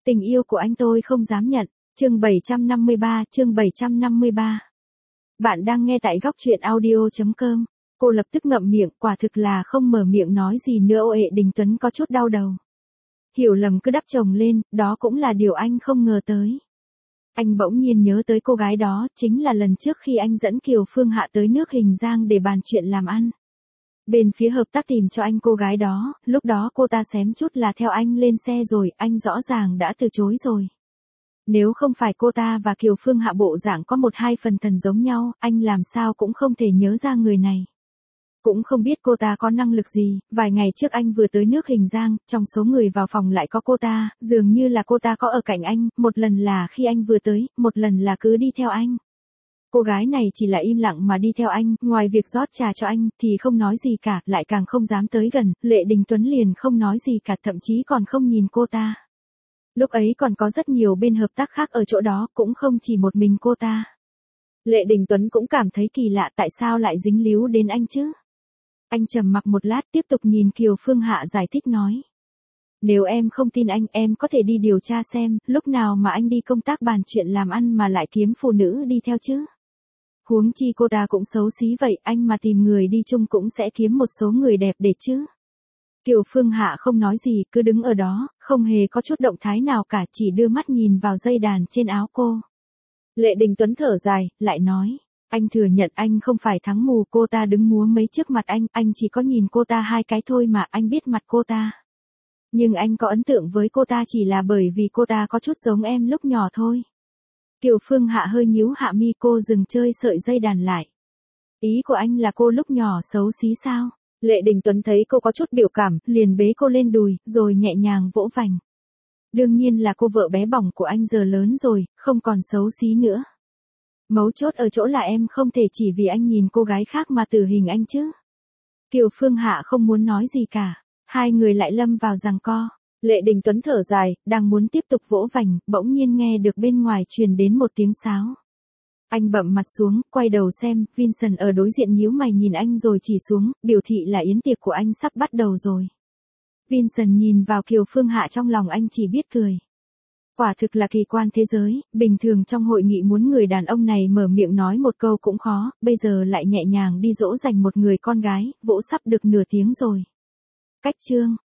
Tình yêu của anh tôi không dám nhận. Chương 753. Bạn đang nghe tại góc truyện audio.com. Cô lập tức ngậm miệng, quả thực là không mở miệng nói gì nữa. Ệ Đình Tuấn có chút đau đầu. Hiểu lầm cứ đắp chồng lên, đó cũng là điều anh không ngờ tới. Anh bỗng nhiên nhớ tới cô gái đó, chính là lần trước khi anh dẫn Kiều Phương Hạ tới nước Hình Giang để bàn chuyện làm ăn. Bên phía hợp tác tìm cho anh cô gái đó, lúc đó cô ta xém chút là theo anh lên xe rồi, anh rõ ràng đã từ chối rồi. Nếu không phải cô ta và Kiều Phương Hạ bộ dạng có một hai phần thần giống nhau, anh làm sao cũng không thể nhớ ra người này. Cũng không biết cô ta có năng lực gì, vài ngày trước anh vừa tới nước Hình Giang, trong số người vào phòng lại có cô ta, dường như là cô ta có ở cạnh anh, một lần là khi anh vừa tới, một lần là cứ đi theo anh. Cô gái này chỉ là im lặng mà đi theo anh, ngoài việc rót trà cho anh, thì không nói gì cả, lại càng không dám tới gần, Lệ Đình Tuấn liền không nói gì cả, thậm chí còn không nhìn cô ta. Lúc ấy còn có rất nhiều bên hợp tác khác ở chỗ đó, cũng không chỉ một mình cô ta. Lệ Đình Tuấn cũng cảm thấy kỳ lạ, tại sao lại dính líu đến anh chứ? Anh trầm mặc một lát, tiếp tục nhìn Kiều Phương Hạ giải thích nói. Nếu em không tin anh, em có thể đi điều tra xem, lúc nào mà anh đi công tác bàn chuyện làm ăn mà lại kiếm phụ nữ đi theo chứ? Huống chi cô ta cũng xấu xí vậy, anh mà tìm người đi chung cũng sẽ kiếm một số người đẹp để chứ. Kiều Phương Hạ không nói gì, cứ đứng ở đó, không hề có chút động thái nào cả, chỉ đưa mắt nhìn vào dây đàn trên áo cô. Lệ Đình Tuấn thở dài, lại nói. Anh thừa nhận anh không phải thắng mù, cô ta đứng múa mấy trước mặt anh chỉ có nhìn cô ta hai cái thôi mà, anh biết mặt cô ta. Nhưng anh có ấn tượng với cô ta chỉ là bởi vì cô ta có chút giống em lúc nhỏ thôi. Kiều Phương Hạ hơi nhíu hạ mi, cô dừng chơi sợi dây đàn lại. Ý của anh là cô lúc nhỏ xấu xí sao? Lệ Đình Tuấn thấy cô có chút biểu cảm, liền bế cô lên đùi, rồi nhẹ nhàng vỗ vành. Đương nhiên là cô vợ bé bỏng của anh giờ lớn rồi, không còn xấu xí nữa. Mấu chốt ở chỗ là em không thể chỉ vì anh nhìn cô gái khác mà tử hình anh chứ. Kiều Phương Hạ không muốn nói gì cả, hai người lại lâm vào giằng co. Lệ Đình Tuấn thở dài, đang muốn tiếp tục vỗ vành, bỗng nhiên nghe được bên ngoài truyền đến một tiếng sáo. Anh bậm mặt xuống, quay đầu xem, Vincent ở đối diện nhíu mày nhìn anh rồi chỉ xuống, biểu thị là yến tiệc của anh sắp bắt đầu rồi. Vincent nhìn vào Kiều Phương Hạ, trong lòng anh chỉ biết cười. Quả thực là kỳ quan thế giới, bình thường trong hội nghị muốn người đàn ông này mở miệng nói một câu cũng khó, bây giờ lại nhẹ nhàng đi dỗ dành một người con gái, vỗ sắp được nửa tiếng rồi. Cách chương